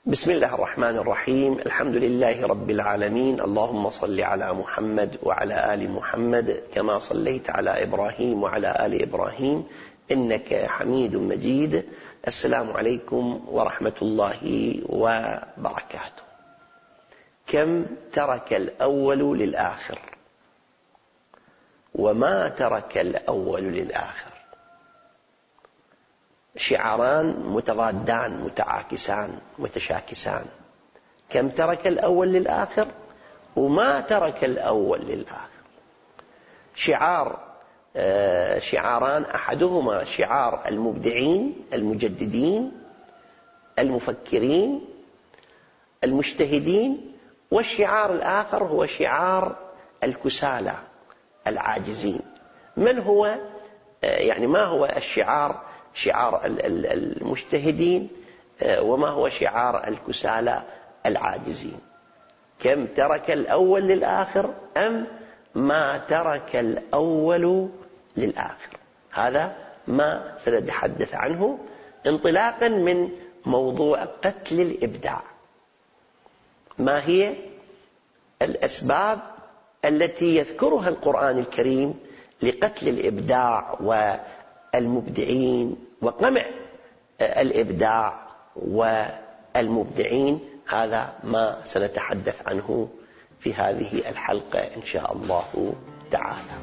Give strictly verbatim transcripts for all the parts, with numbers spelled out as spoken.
بسم الله الرحمن الرحيم. الحمد لله رب العالمين. اللهم صل على محمد وعلى آل محمد كما صليت على إبراهيم وعلى آل إبراهيم إنك حميد مجيد. السلام عليكم ورحمة الله وبركاته. كم ترك الأول للآخر؟ وما ترك الأول للآخر؟ شعاران متضادان متعاكسان متشاكسان. كم ترك الأول للآخر وما ترك الأول للآخر. شعار شعاران، أحدهما شعار المبدعين المجددين المفكرين المجتهدين، والشعار الآخر هو شعار الكسالى العاجزين. من هو يعني ما هو الشعار شعار المجتهدين وما هو شعار الكسالى العاجزين؟ كم ترك الأول للآخر أم ما ترك الأول للآخر؟ هذا ما سنتحدث عنه انطلاقا من موضوع قتل الإبداع. ما هي الأسباب التي يذكرها القرآن الكريم لقتل الإبداع والمبدعين وقمع الإبداع والمبدعين؟ هذا ما سنتحدث عنه في هذه الحلقة إن شاء الله تعالى.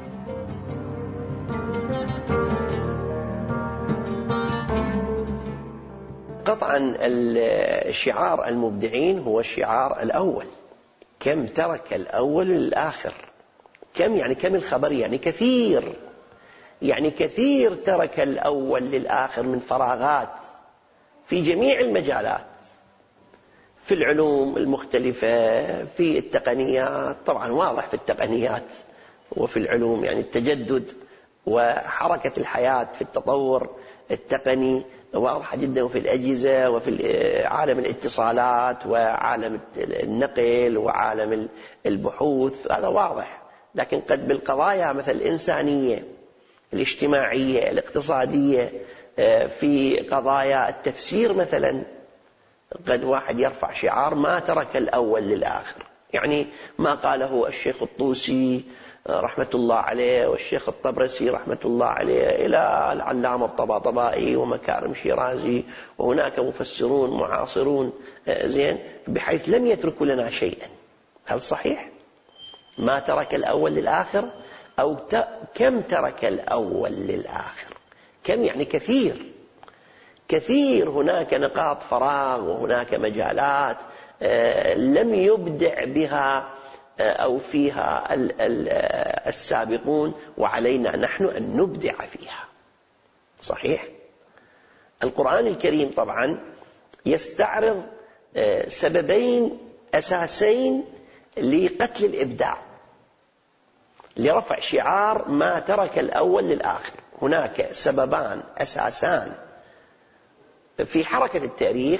قطعا الشعار المبدعين هو الشعار الأول. كم ترك الأول للآخر. كم يعني كم الخبر، يعني كثير، يعني كثير ترك الأول للآخر من فراغات في جميع المجالات، في العلوم المختلفة، في التقنيات، طبعا واضح في التقنيات وفي العلوم، يعني التجدد وحركة الحياة في التطور التقني واضحة جدا، وفي الأجهزة وفي عالم الاتصالات وعالم النقل وعالم البحوث، هذا واضح. لكن قد بالقضايا مثل الإنسانية الاجتماعية الاقتصادية، في قضايا التفسير مثلا، قد واحد يرفع شعار ما ترك الأول للآخر، يعني ما قاله الشيخ الطوسي رحمة الله عليه والشيخ الطبرسي رحمة الله عليه إلى العلامة الطباطبائي ومكارم شيرازي، وهناك مفسرون معاصرون زين بحيث لم يتركوا لنا شيئا. هل صحيح ما ترك الأول للآخر؟ أو ت... كم ترك الأول للآخر؟ كم يعني كثير كثير. هناك نقاط فراغ وهناك مجالات آه لم يبدع بها آه أو فيها ال... ال... السابقون، وعلينا نحن أن نبدع فيها. صحيح. القرآن الكريم طبعا يستعرض آه سببين أساسين لقتل الإبداع، لرفع شعار ما ترك الأول للآخر. هناك سببان أساسان في حركة التاريخ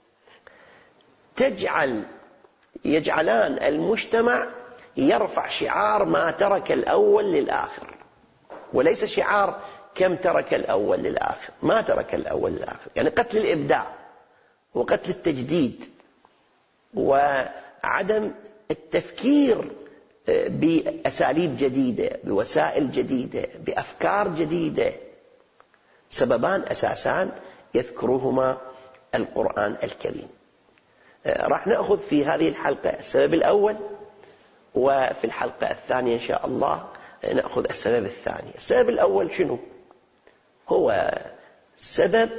تجعل يجعلان المجتمع يرفع شعار ما ترك الأول للآخر، وليس شعار كم ترك الأول للآخر. ما ترك الأول للآخر يعني قتل الإبداع وقتل التجديد وعدم التفكير بأساليب جديدة، بوسائل جديدة، بأفكار جديدة. سببان أساسان يذكرهما القرآن الكريم. راح نأخذ في هذه الحلقة السبب الأول، وفي الحلقة الثانية إن شاء الله نأخذ السبب الثاني. السبب الأول شنو؟ هو سبب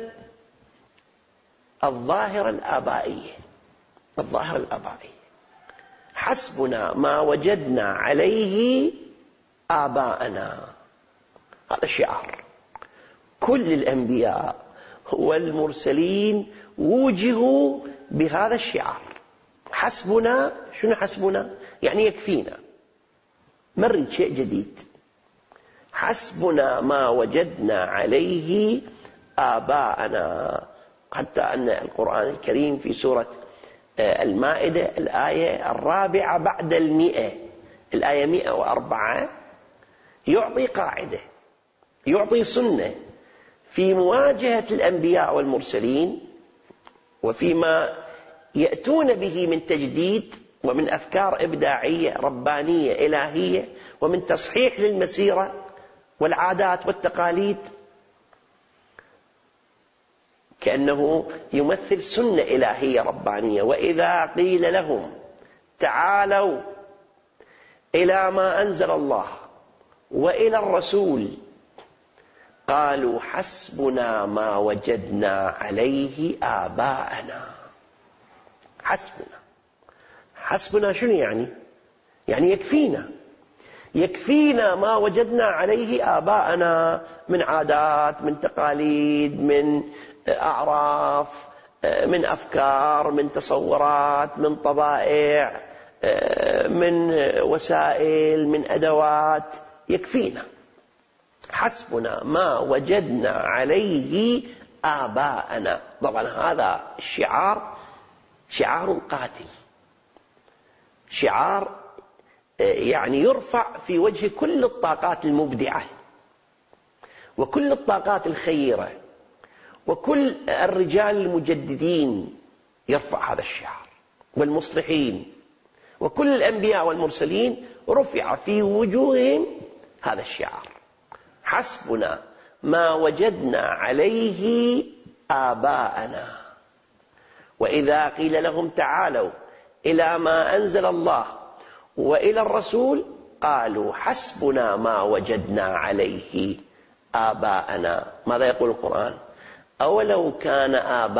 الظاهرة الآبائية. الظاهرة الآبائية حسبنا ما وجدنا عليه آباءنا. هذا الشعار. كل الأنبياء والمرسلين وجهوا بهذا الشعار. حسبنا، شنو حسبنا؟ يعني يكفينا، ما نريد شيء جديد. حسبنا ما وجدنا عليه آباءنا. حتى أن القرآن الكريم في سورة المائدة الآية الرابعة بعد المئة، الآية مئة وأربعة، يعطي قاعدة، يعطي سنة في مواجهة الأنبياء والمرسلين، وفيما يأتون به من تجديد ومن أفكار إبداعية ربانية إلهية ومن تصحيح للمسيرة والعادات والتقاليد، كأنه يمثل سنة إلهية ربانية. وإذا قيل لهم تعالوا إلى ما أنزل الله وإلى الرسول قالوا حسبنا ما وجدنا عليه آباءنا. حسبنا حسبنا شنو يعني؟ يعني يكفينا يكفينا ما وجدنا عليه آباءنا من عادات، من تقاليد، من أعراف، من أفكار، من تصورات، من طبائع، من وسائل، من أدوات. يكفينا. حسبنا ما وجدنا عليه آباءنا. طبعا هذا الشعار شعار قاتل، شعار يعني يرفع في وجه كل الطاقات المبدعة وكل الطاقات الخيرة وكل الرجال المجددين. يرفع هذا الشعار، والمصلحين وكل الأنبياء والمرسلين رفع في وجوههم هذا الشعار. حسبنا ما وجدنا عليه آباءنا. وإذا قيل لهم تعالوا إلى ما أنزل الله وإلى الرسول قالوا حسبنا ما وجدنا عليه آباءنا. ماذا يقول القرآن؟ أولو كان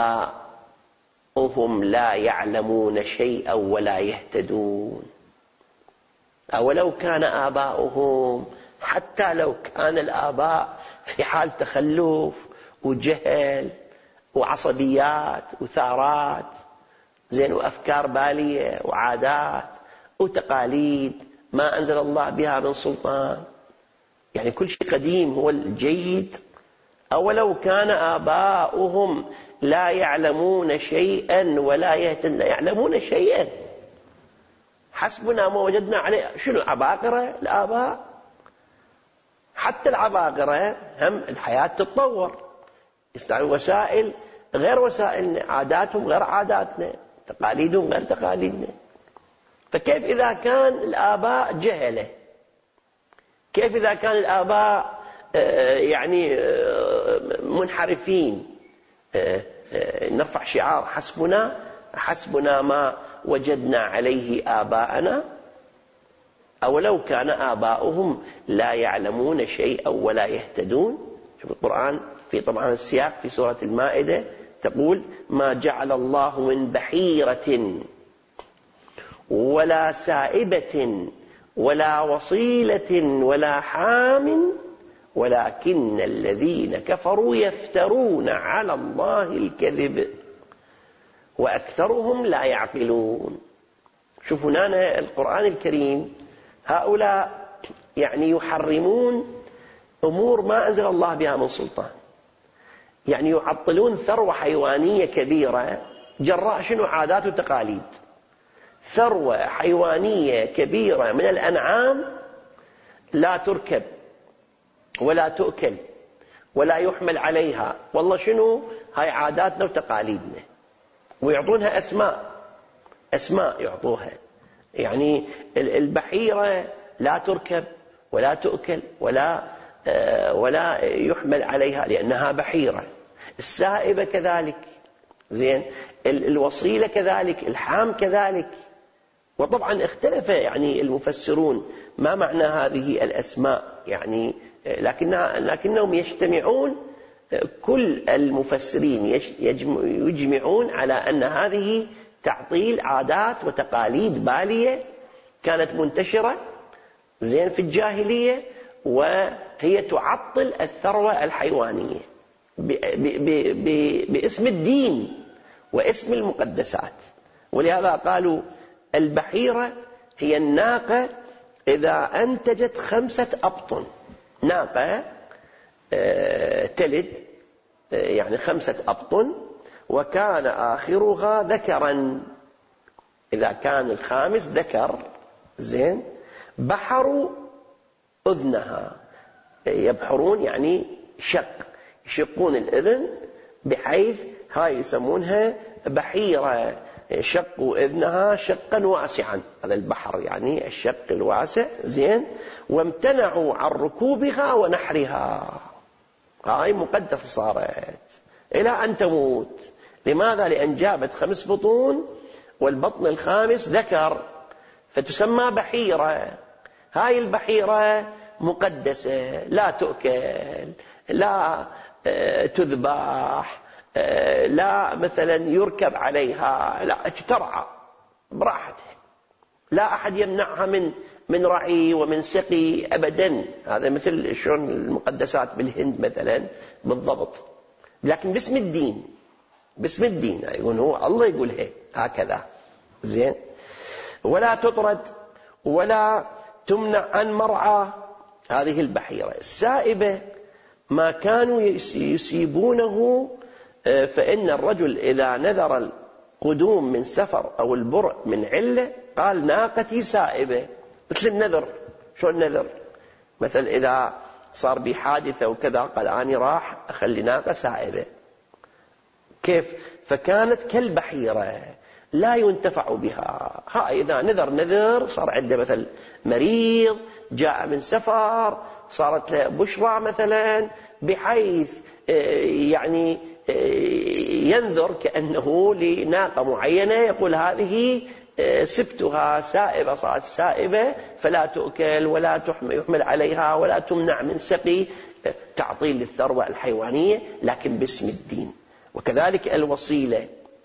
آباؤهم لا يعلمون شيئا ولا يهتدون. أولو كان آباؤهم، حتى لو كان الآباء في حال تخلف وجهل وعصبيات وثارات زين وأفكار بالية وعادات وتقاليد ما أنزل الله بها من سلطان، يعني كل شيء قديم هو الجيد. أولو كان آباؤهم لا يعلمون شيئا ولا يهتدون. يعلمون شيئا. حسبنا ما وجدنا عليه. شنو عباقرة الآباء؟ حتى العباقرة هم الحياة تتطور، يستعملون وسائل غير وسائلنا، عاداتهم غير عاداتنا، تقاليدهم غير تقاليدنا. فكيف إذا كان الآباء جهلة؟ كيف إذا كان الآباء يعني منحرفين؟ نرفع شعار حسبنا حسبنا ما وجدنا عليه آباءنا. أولو كان آباؤهم لا يعلمون شيئا ولا يهتدون. شوف القرآن في طبعا السياق في سورة المائدة تقول ما جعل الله من بحيرة ولا سائبة ولا وصيلة ولا حام ولكن الذين كفروا يفترون على الله الكذب وأكثرهم لا يعقلون. شوفوا هنا القرآن الكريم هؤلاء يعني يحرمون أمور ما أنزل الله بها من سلطان، يعني يعطلون ثروة حيوانية كبيرة جراء شنو؟ عادات وتقاليد. ثروة حيوانية كبيرة من الأنعام لا تركب ولا تؤكل ولا يحمل عليها. والله شنو؟ هاي عاداتنا وتقاليدنا، ويعطونها أسماء أسماء يعطوها. يعني البحيرة لا تركب ولا تؤكل ولا ولا يحمل عليها لأنها بحيرة. السائبة كذلك، زين، الوصيلة كذلك، الحام كذلك. وطبعا اختلف يعني المفسرون ما معنى هذه الأسماء، يعني لكنها لكنهم يجتمعون، كل المفسرين يجمعون على أن هذه تعطيل عادات وتقاليد بالية كانت منتشرة زين في الجاهلية، وهي تعطل الثروة الحيوانية باسم الدين واسم المقدسات. ولهذا قالوا البحيرة هي الناقة إذا أنتجت خمسة أبطن. ناقة تلد يعني خمسة أبطن وكان آخرها ذكرا. إذا كان الخامس ذكر زين بحروا أذنها. يبحرون يعني شق، يشقون الأذن بحيث هاي يسمونها بحيرة. شقوا إذنها شقا واسعا، هذا البحر يعني الشق الواسع، زين، وامتنعوا عن ركوبها ونحرها. هاي مقدسة صارت إلى أن تموت. لماذا؟ لأن جابت خمس بطون والبطن الخامس ذكر، فتسمى بحيرة. هاي البحيرة مقدسة، لا تؤكل، لا تذبح، لا مثلا يركب عليها، لا ترعى براحتها، لا أحد يمنعها من من رعي ومن سقي أبدا. هذا مثل شلون المقدسات بالهند مثلا بالضبط، لكن باسم الدين، باسم الدين يقول هو الله يقول هيك هكذا، زين. ولا تطرد ولا تمنع عن مرعى هذه البحيرة السائبة. ما كانوا يسيبونه، فإن الرجل إذا نذر القدوم من سفر أو البرء من علة قال ناقتي سائبة، مثل النذر. شو النذر؟ مثل إذا صار بي حادثة وكذا قال أني راح أخلي ناقة سائبة. كيف؟ فكانت كالبحيرة لا ينتفع بها. ها إذا نذر نذر صار عنده مثل مريض جاء من سفر، صارت له بشرى مثلا، بحيث يعني ينذر كأنه لناقة معينة، يقول هذه سبتها سائبة، صارت سائبة، فلا تؤكل ولا يحمل عليها ولا تمنع من سقي، تعطيل للثروة الحيوانية لكن باسم الدين. وكذلك الوصيلة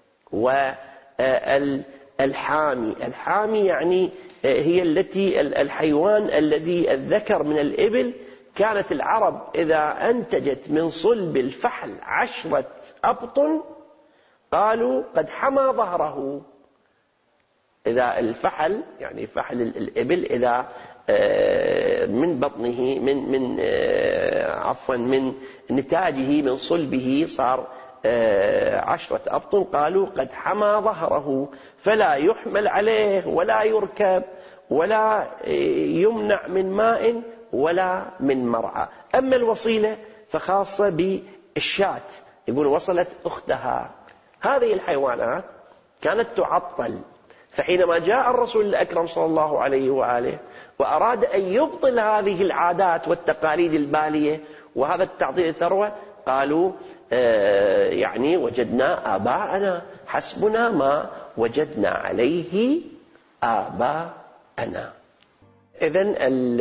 والحامي. الحامي يعني هي التي الحيوان الذي الذكر من الإبل. كانت العرب إذا أنتجت من صلب الفحل عشرة أبطن قالوا قد حمى ظهره. إذا الفحل يعني فحل الإبل إذا من بطنه من من عفوا من نتاجه من صلبه صار عشرة أبطن قالوا قد حمى ظهره، فلا يحمل عليه ولا يركب ولا يمنع من ماء ولا من مرعى. أما الوصيلة فخاصة بالشاة، يقول وصلت أختها. هذه الحيوانات كانت تعطل، فحينما جاء الرسول الأكرم صلى الله عليه وآله وأراد أن يبطل هذه العادات والتقاليد البالية وهذا التعطيل الثروة، قالوا آه يعني وجدنا آباءنا، حسبنا ما وجدنا عليه آباءنا. إذن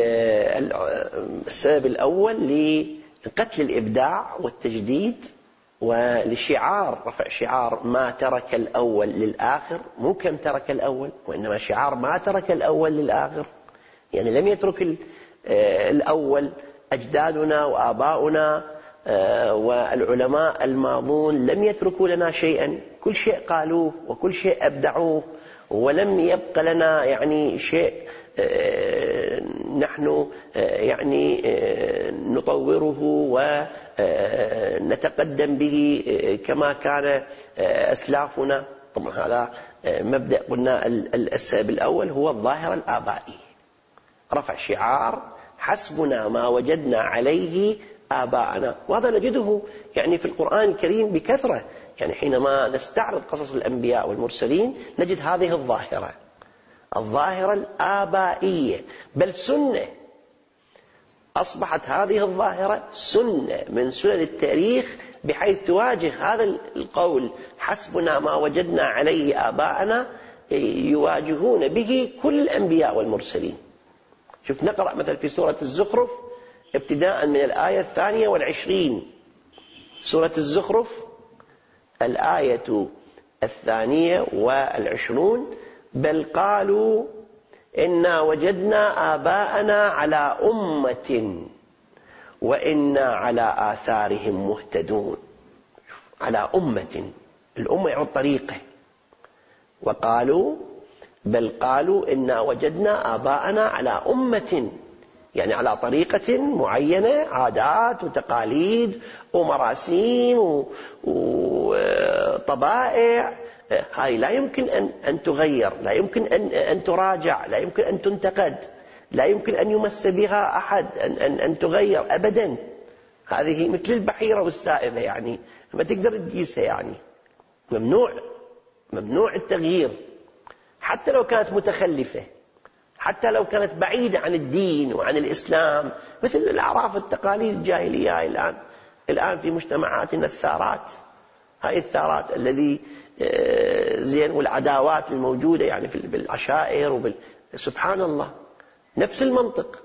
السبب الأول لقتل الإبداع والتجديد، ولشعار رفع شعار ما ترك الأول للآخر، مو كم ترك الأول، وإنما شعار ما ترك الأول للآخر، يعني لم يترك الأول. أجدادنا وآباؤنا والعلماء الماضون لم يتركوا لنا شيئا، كل شيء قالوه وكل شيء أبدعوه، ولم يبق لنا يعني شيء نحن يعني نطوره ونتقدم به كما كان أسلافنا. طبعا هذا مبدأ قلنا السبب الأول هو الظاهرة الآبائية، رفع شعار حسبنا ما وجدنا عليه آباءنا. وهذا نجده يعني في القرآن الكريم بكثرة، يعني حينما نستعرض قصص الأنبياء والمرسلين نجد هذه الظاهرة، الظاهرة الآبائية، بل سنة. أصبحت هذه الظاهرة سنة من سنن التاريخ، بحيث تواجه هذا القول حسبنا ما وجدنا عليه آباءنا، يواجهون به كل الأنبياء والمرسلين. شوف نقرأ مثلا في سورة الزخرف ابتداء من الآية الثانية والعشرين، سورة الزخرف الآية الثانية والعشرون: بل قالوا إنا وجدنا آباءنا على أمة وإنا على آثارهم مهتدون. على أمة، الأمة يعني الطريقة. وقالوا بل قالوا إنا وجدنا آباءنا على أمة، يعني على طريقة معينة، عادات وتقاليد ومراسيم وطبائع، هاي لا يمكن أن أن تغير، لا يمكن أن أن تراجع، لا يمكن أن تنتقد، لا يمكن أن يمس بها أحد أن أن أن تغير أبدا. هذه مثل البحيرة والسائبة، يعني ما تقدر تقيسها، يعني ممنوع ممنوع التغيير، حتى لو كانت متخلفة، حتى لو كانت بعيدة عن الدين وعن الإسلام، مثل الأعراف والتقاليد الجاهلية. الآن الآن في مجتمعاتنا الثارات، هاي الثارات الذي زين والعداوات الموجودة يعني في بالعشائر وبال سبحان الله نفس المنطق.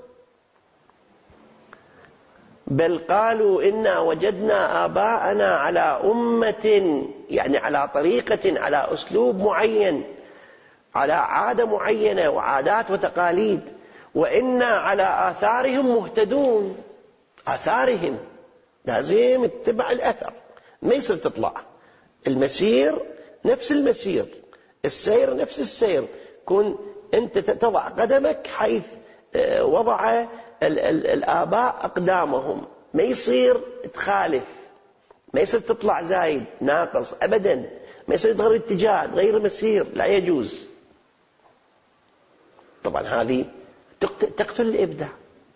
بل قالوا إنا وجدنا آباءنا على أمة، يعني على طريقة، على أسلوب معين، على عادة معينة وعادات وتقاليد، وإنا على آثارهم مهتدون. آثارهم لازم اتبع الأثر، ما يصير تطلع المسير نفس المسير، السير نفس السير، كن أنت تضع قدمك حيث وضع الآباء أقدامهم، ما يصير تخالف، ما يصير تطلع زايد ناقص أبدا، ما يصير تغير اتجاه تغير مسير، لا يجوز. طبعا هذه تقتل الإبداع.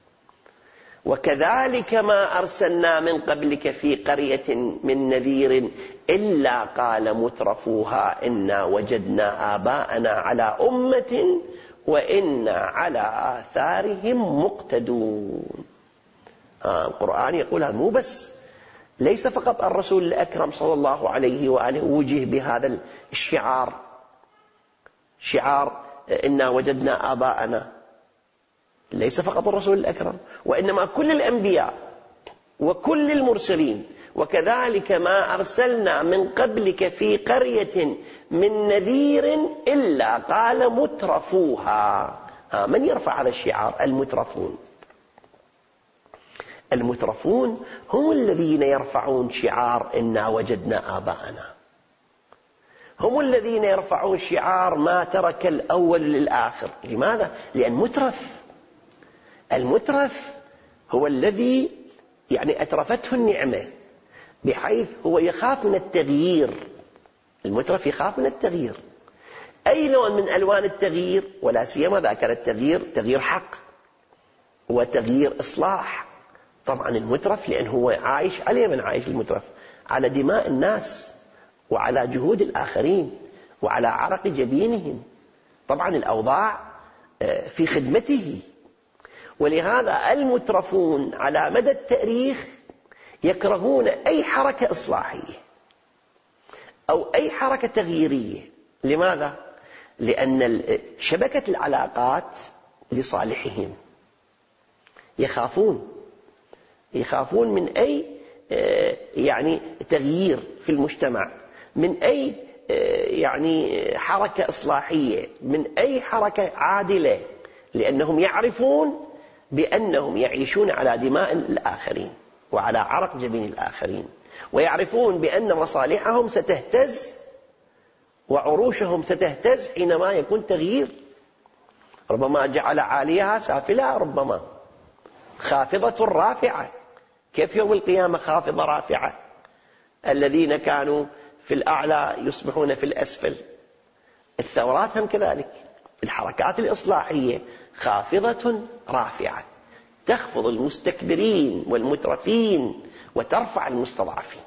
وكذلك ما أرسلنا من قبلك في قرية من نذير إلا قال مترفوها إنا وجدنا آباءنا على أمة وإنا على آثارهم مقتدون. آه القرآن يقول هذا مو بس، ليس فقط الرسول الأكرم صلى الله عليه وآله وجه بهذا الشعار، شعار إنا وجدنا آباءنا، ليس فقط الرسول الأكرم، وإنما كل الأنبياء وكل المرسلين. وكذلك ما أرسلنا من قبلك في قرية من نذير إلا قال مترفوها. من يرفع هذا الشعار؟ المترفون. المترفون هم الذين يرفعون شعار إنا وجدنا آباءنا، هم الذين يرفعون شعار ما ترك الأول للآخر. لماذا؟ لأن مترف، المترف هو الذي يعني أترفته النعمة بحيث هو يخاف من التغيير. المترف يخاف من التغيير، أي لون من ألوان التغيير، ولا سيما إذا كان التغيير تغيير حق وتغيير إصلاح. طبعا المترف لأن هو عايش عليه، من عايش المترف على دماء الناس وعلى جهود الآخرين وعلى عرق جبينهم. طبعا الأوضاع في خدمته. ولهذا المترفون على مدى التاريخ يكرهون أي حركة إصلاحية أو أي حركة تغييرية. لماذا؟ لأن شبكة العلاقات لصالحهم، يخافون يخافون من أي يعني تغيير في المجتمع، من أي يعني حركة إصلاحية، من أي حركة عادلة، لأنهم يعرفون بأنهم يعيشون على دماء الآخرين وعلى عرق جبين الآخرين، ويعرفون بأن مصالحهم ستهتز وعروشهم ستهتز حينما يكون تغيير. ربما جعل عاليها سافلها، ربما خافضة رافعة. كيف يوم القيامة خافضة رافعة؟ الذين كانوا في الأعلى يصبحون في الأسفل. الثورات هم كذلك، الحركات الإصلاحية خافضة رافعة، تخفض المستكبرين والمترفين وترفع المستضعفين.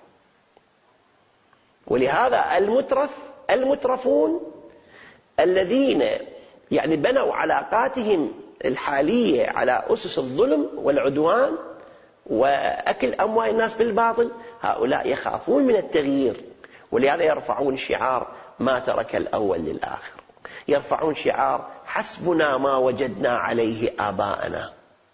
ولهذا المترف المترفون الذين يعني بنوا علاقاتهم الحالية على أسس الظلم والعدوان وأكل أموال الناس بالباطل، هؤلاء يخافون من التغيير، ولهذا يرفعون شعار ما ترك الأول للآخر، يرفعون شعار حسبنا ما وجدنا عليه آباءنا.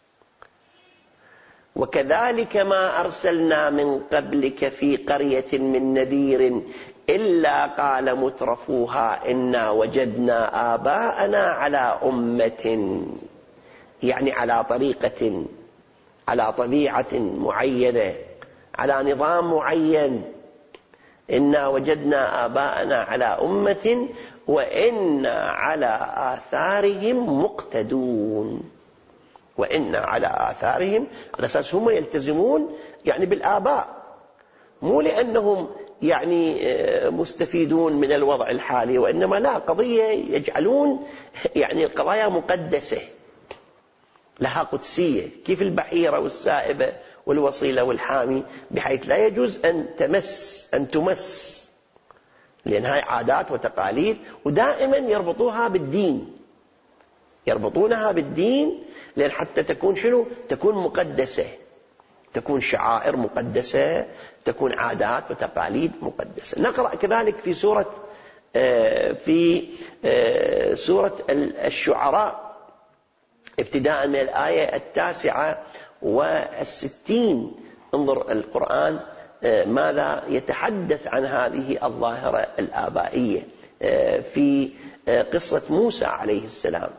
وكذلك ما أرسلنا من قبلك في قرية من نذير إلا قال مترفوها إنا وجدنا آباءنا على أمة، يعني على طريقة، على طبيعة معينة، على نظام معين. إنا وجدنا آباءنا على أمة وإنا على آثارهم مقتدون. وإنا على آثارهم على أساس هم يلتزمون يعني بالآباء، مو لأنهم يعني مستفيدون من الوضع الحالي، وإنما لا، قضية يجعلون يعني القضايا مقدسة لها قدسية، كيف البحيرة والسائبة والوصيلة والحامي، بحيث لا يجوز أن تمس أن تمس لأن هاي عادات وتقاليد، ودائما يربطوها بالدين، يربطونها بالدين، لأن حتى تكون شنو؟ تكون مقدسة، تكون شعائر مقدسة، تكون عادات وتقاليد مقدسة. نقرأ كذلك في سورة في سورة الشعراء ابتداء من الآية التاسعة والستين. انظر القرآن ماذا يتحدث عن هذه الظاهرة الآبائية في قصة موسى عليه السلام.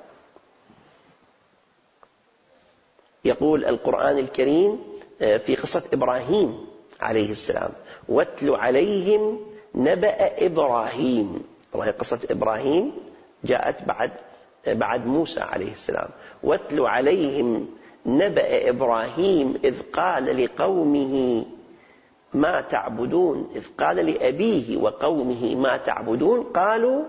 يقول القرآن الكريم في قصة إبراهيم عليه السلام: واتل عليهم نبأ إبراهيم. طبعا قصة إبراهيم جاءت بعد بعد موسى عليه السلام. واتل عليهم نبأ إبراهيم إذ قال لقومه ما تعبدون، إذ قال لأبيه وقومه ما تعبدون، قالوا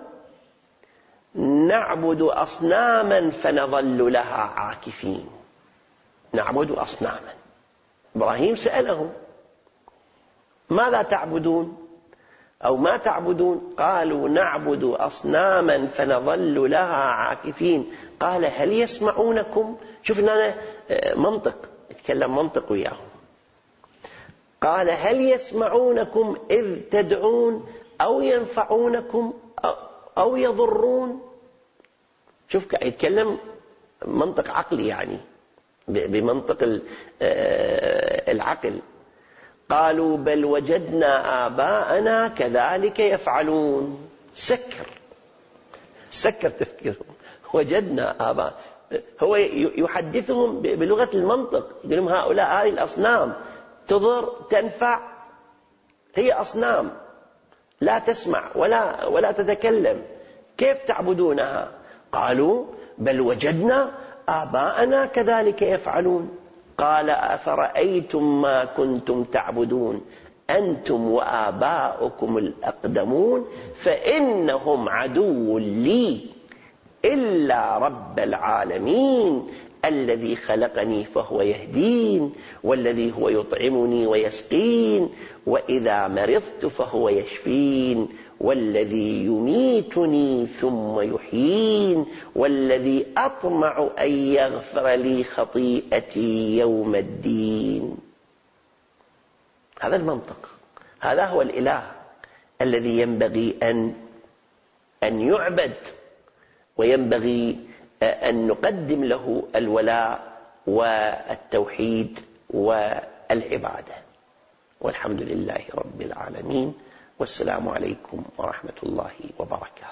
نعبد أصناما فنظل لها عاكفين. نعبد أصناما. إبراهيم سألهم ماذا تعبدون أو ما تعبدون؟ قالوا نعبد أصناما فنظل لها عاكفين. قال هل يسمعونكم؟ شوفنا منطق، يتكلم منطق وياهم. قال هل يسمعونكم إذ تدعون أو ينفعونكم أو يضرون؟ شوف يتكلم منطق عقلي، يعني بمنطق العقل. قالوا بل وجدنا آباءنا كذلك يفعلون. سكر سكر تفكيرهم. وجدنا آباء، هو يحدثهم بلغة المنطق، يقول لهم هؤلاء هذه الأصنام تضر تنفع، هي أصنام لا تسمع ولا ولا تتكلم، كيف تعبدونها؟ قالوا بل وجدنا آباءنا كذلك يفعلون. قال أفرأيتم ما كنتم تعبدون أنتم وآباؤكم الأقدمون فإنهم عدو لي إلا رب العالمين الذي خلقني فهو يهدين والذي هو يطعمني ويسقين وإذا مرضت فهو يشفين والذي يميتني ثم يحيين والذي أطمع أن يغفر لي خطيئتي يوم الدين. هذا المنطق، هذا هو الإله الذي ينبغي أن أن يعبد، وينبغي أن نقدم له الولاء والتوحيد والعبادة. والحمد لله رب العالمين، والسلام عليكم ورحمة الله وبركاته.